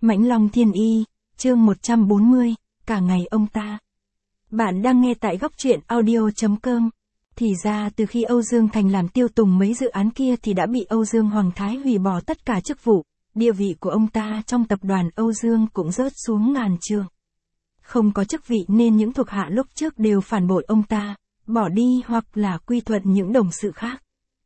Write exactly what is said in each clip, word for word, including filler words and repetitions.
Mãnh Long Thiên Y, chương một trăm bốn mươi, cả ngày ông ta. Bạn đang nghe tại góc truyện audio chấm com. Thì ra từ khi Âu Dương Thành làm tiêu tùng mấy dự án kia thì đã bị Âu Dương Hoàng Thái hủy bỏ tất cả chức vụ, địa vị của ông ta trong tập đoàn Âu Dương cũng rớt xuống ngàn trượng. Không có chức vị nên những thuộc hạ lúc trước đều phản bội ông ta, bỏ đi hoặc là quy thuận những đồng sự khác.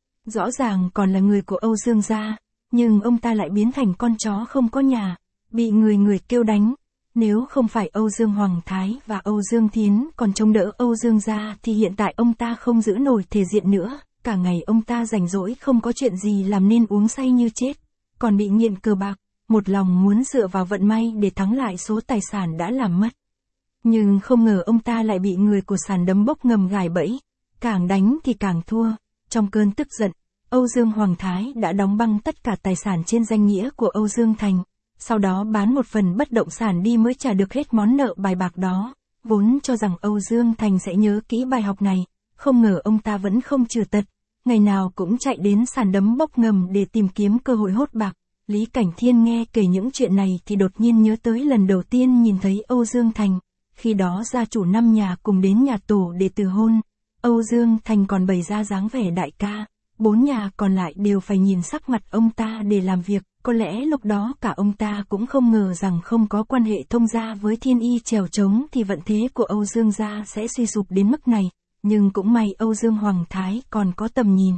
Rõ ràng còn là người của Âu Dương gia, nhưng ông ta lại biến thành con chó không có nhà, bị người người kêu đánh. Nếu không phải Âu Dương Hoàng Thái và Âu Dương Thiến còn chống đỡ Âu Dương gia thì hiện tại ông ta không giữ nổi thể diện nữa, cả ngày ông ta rảnh rỗi không có chuyện gì làm nên uống say như chết, còn bị nghiện cờ bạc, một lòng muốn dựa vào vận may để thắng lại số tài sản đã làm mất. Nhưng không ngờ ông ta lại bị người của sàn đấm bốc ngầm gài bẫy, càng đánh thì càng thua. Trong cơn tức giận, Âu Dương Hoàng Thái đã đóng băng tất cả tài sản trên danh nghĩa của Âu Dương Thành, sau đó bán một phần bất động sản đi mới trả được hết món nợ bài bạc đó. Vốn cho rằng Âu Dương Thành sẽ nhớ kỹ bài học này, không ngờ ông ta vẫn không chừa tật, ngày nào cũng chạy đến sàn đấm bốc ngầm để tìm kiếm cơ hội hốt bạc. Lý Cảnh Thiên nghe kể những chuyện này thì đột nhiên nhớ tới lần đầu tiên nhìn thấy Âu Dương Thành, khi đó gia chủ năm nhà cùng đến nhà tổ để từ hôn, Âu Dương Thành còn bày ra dáng vẻ đại ca, bốn nhà còn lại đều phải nhìn sắc mặt ông ta để làm việc. Có lẽ lúc đó cả ông ta cũng không ngờ rằng không có quan hệ thông gia với Thiên Y trèo trống thì vận thế của Âu Dương gia sẽ suy sụp đến mức này, nhưng cũng may Âu Dương Hoàng Thái còn có tầm nhìn.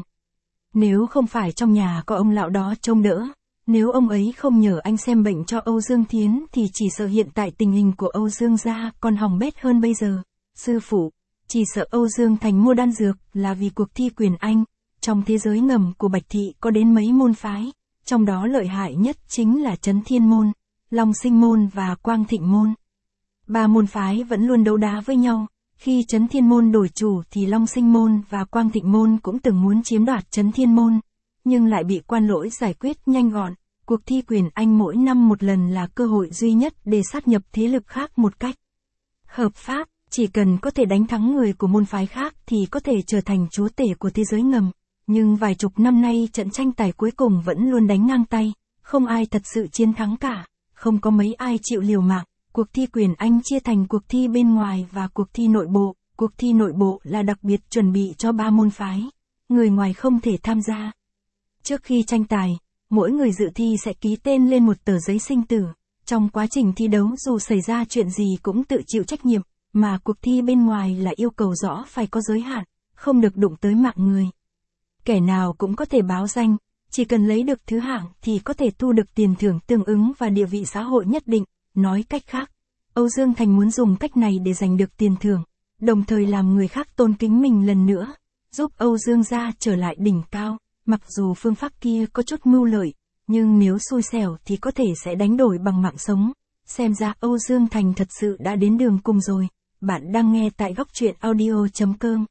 Nếu không phải trong nhà có ông lão đó trông đỡ, nếu ông ấy không nhờ anh xem bệnh cho Âu Dương Thiến thì chỉ sợ hiện tại tình hình của Âu Dương gia còn hỏng bét hơn bây giờ. Sư phụ, chỉ sợ Âu Dương Thành mua đan dược là vì cuộc thi quyền Anh. Trong thế giới ngầm của Bạch Thị có đến mấy môn phái, trong đó lợi hại nhất chính là Chấn Thiên Môn, Long Sinh Môn và Quang Thịnh Môn. Ba môn phái vẫn luôn đấu đá với nhau, khi Chấn Thiên Môn đổi chủ thì Long Sinh Môn và Quang Thịnh Môn cũng từng muốn chiếm đoạt Chấn Thiên Môn, nhưng lại bị quan lỗi giải quyết nhanh gọn. Cuộc thi quyền Anh mỗi năm một lần là cơ hội duy nhất để sát nhập thế lực khác một cách hợp pháp, chỉ cần có thể đánh thắng người của môn phái khác thì có thể trở thành chúa tể của thế giới ngầm. Nhưng vài chục năm nay trận tranh tài cuối cùng vẫn luôn đánh ngang tay, không ai thật sự chiến thắng cả, không có mấy ai chịu liều mạng. Cuộc thi quyền Anh chia thành cuộc thi bên ngoài và cuộc thi nội bộ. Cuộc thi nội bộ là đặc biệt chuẩn bị cho ba môn phái, người ngoài không thể tham gia. Trước khi tranh tài, mỗi người dự thi sẽ ký tên lên một tờ giấy sinh tử. Trong quá trình thi đấu dù xảy ra chuyện gì cũng tự chịu trách nhiệm, mà cuộc thi bên ngoài là yêu cầu rõ phải có giới hạn, không được đụng tới mạng người. Kẻ nào cũng có thể báo danh, chỉ cần lấy được thứ hạng thì có thể thu được tiền thưởng tương ứng và địa vị xã hội nhất định. Nói cách khác, Âu Dương Thành muốn dùng cách này để giành được tiền thưởng, đồng thời làm người khác tôn kính mình lần nữa, giúp Âu Dương gia trở lại đỉnh cao. Mặc dù phương pháp kia có chút mưu lợi, nhưng nếu xui xẻo thì có thể sẽ đánh đổi bằng mạng sống. Xem ra Âu Dương Thành thật sự đã đến đường cùng rồi. Bạn đang nghe tại góc truyện audio chấm com.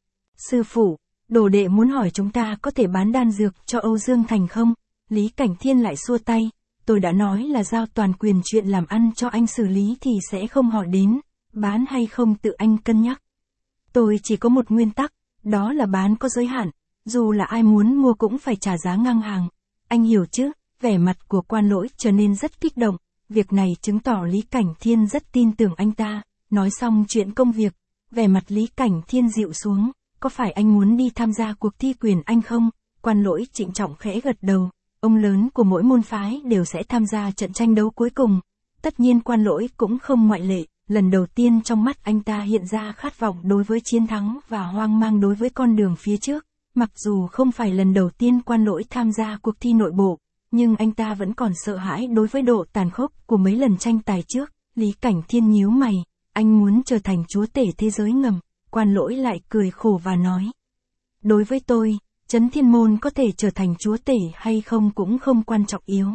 Sư phụ, đồ đệ muốn hỏi chúng ta có thể bán đan dược cho Âu Dương Thành không? Lý Cảnh Thiên lại xua tay. Tôi đã nói là giao toàn quyền chuyện làm ăn cho anh xử lý thì sẽ không hỏi đến, bán hay không tự anh cân nhắc. Tôi chỉ có một nguyên tắc, đó là bán có giới hạn, dù là ai muốn mua cũng phải trả giá ngang hàng. Anh hiểu chứ? Vẻ mặt của quan lỗi trở nên rất kích động, việc này chứng tỏ Lý Cảnh Thiên rất tin tưởng anh ta. Nói xong chuyện công việc, vẻ mặt Lý Cảnh Thiên dịu xuống. Có phải anh muốn đi tham gia cuộc thi quyền Anh không? Quan lỗi trịnh trọng khẽ gật đầu. Ông lớn của mỗi môn phái đều sẽ tham gia trận tranh đấu cuối cùng. Tất nhiên quan lỗi cũng không ngoại lệ. Lần đầu tiên trong mắt anh ta hiện ra khát vọng đối với chiến thắng và hoang mang đối với con đường phía trước. Mặc dù không phải lần đầu tiên quan lỗi tham gia cuộc thi nội bộ, nhưng anh ta vẫn còn sợ hãi đối với độ tàn khốc của mấy lần tranh tài trước. Lý Cảnh Thiên nhíu mày, anh muốn trở thành chúa tể thế giới ngầm. Quan lỗi lại cười khổ và nói. Đối với tôi, Chấn Thiên Môn có thể trở thành chúa tể hay không cũng không quan trọng yếu.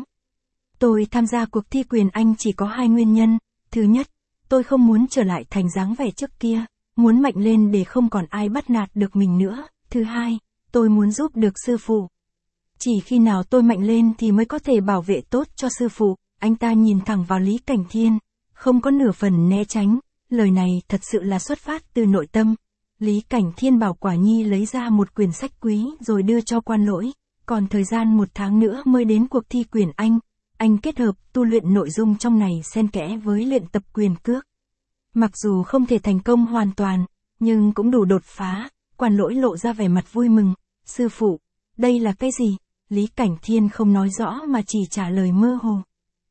Tôi tham gia cuộc thi quyền Anh chỉ có hai nguyên nhân. Thứ nhất, tôi không muốn trở lại thành dáng vẻ trước kia, muốn mạnh lên để không còn ai bắt nạt được mình nữa. Thứ hai, tôi muốn giúp được sư phụ. Chỉ khi nào tôi mạnh lên thì mới có thể bảo vệ tốt cho sư phụ. Anh ta nhìn thẳng vào Lý Cảnh Thiên, không có nửa phần né tránh. Lời này thật sự là xuất phát từ nội tâm. Lý Cảnh Thiên bảo Quả Nhi lấy ra một quyển sách quý rồi đưa cho quan lỗi. Còn thời gian một tháng nữa mới đến cuộc thi quyền Anh. anh kết hợp tu luyện nội dung trong này xen kẽ với luyện tập quyền cước. Mặc dù không thể thành công hoàn toàn, nhưng cũng đủ đột phá. Quan Lỗi lộ ra vẻ mặt vui mừng. Sư phụ, đây là cái gì? Lý Cảnh Thiên không nói rõ mà chỉ trả lời mơ hồ.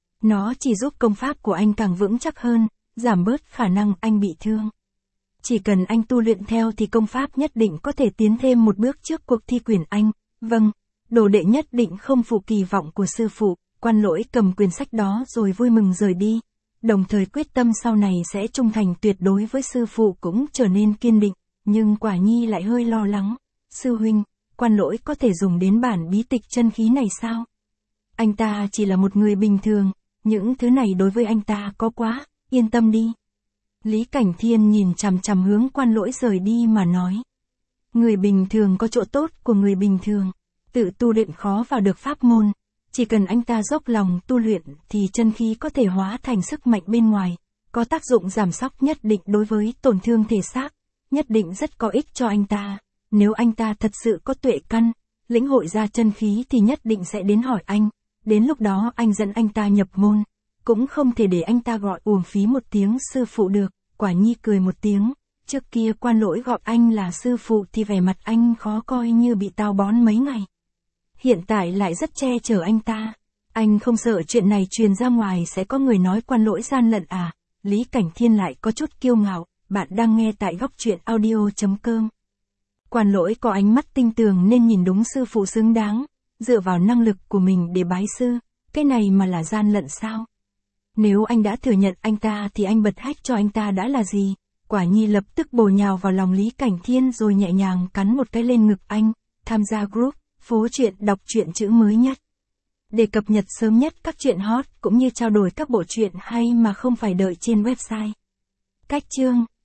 Nó chỉ giúp công pháp của anh càng vững chắc hơn, giảm bớt khả năng anh bị thương. Chỉ cần anh tu luyện theo thì công pháp nhất định có thể tiến thêm một bước trước cuộc thi quyền Anh. Vâng, đồ đệ nhất định không phụ kỳ vọng của sư phụ. Quan Lỗi cầm quyển sách đó rồi vui mừng rời đi, đồng thời quyết tâm sau này sẽ trung thành tuyệt đối với sư phụ cũng trở nên kiên định, nhưng Quả Nhi lại hơi lo lắng. Sư huynh, Quan Lỗi có thể dùng đến bản bí tịch chân khí này sao? Anh ta chỉ là một người bình thường, những thứ này đối với anh ta có quá, yên tâm đi. Lý Cảnh Thiên nhìn chằm chằm hướng Quan Lỗi rời đi mà nói. Người bình thường có chỗ tốt của người bình thường, tự tu luyện khó vào được pháp môn. Chỉ cần anh ta dốc lòng tu luyện thì chân khí có thể hóa thành sức mạnh bên ngoài, có tác dụng giảm sóc nhất định đối với tổn thương thể xác, nhất định rất có ích cho anh ta. Nếu anh ta thật sự có tuệ căn, lĩnh hội ra chân khí thì nhất định sẽ đến hỏi anh, đến lúc đó anh dẫn anh ta nhập môn, cũng không thể để anh ta gọi uổng phí một tiếng sư phụ được. Quả Nhi cười một tiếng, trước kia Quan Lỗi gọi anh là sư phụ thì vẻ mặt anh khó coi như bị táo bón mấy ngày. Hiện tại lại rất che chở anh ta. Anh không sợ chuyện này truyền ra ngoài sẽ có người nói Quan Lỗi gian lận à? Lý Cảnh Thiên lại có chút kiêu ngạo. Bạn đang nghe tại góc truyện audio chấm com. Quan Lỗi có ánh mắt tinh tường nên nhìn đúng sư phụ xứng đáng, dựa vào năng lực của mình để bái sư, cái này mà là gian lận sao? Nếu anh đã thừa nhận anh ta thì anh bật hách cho anh ta đã là gì? Quả Nhi lập tức bổ nhào vào lòng Lý Cảnh Thiên rồi nhẹ nhàng cắn một cái lên ngực anh. Tham gia group Phố Truyện đọc truyện chữ mới nhất, để cập nhật sớm nhất các truyện hot cũng như trao đổi các bộ truyện hay mà không phải đợi trên website. Cách chương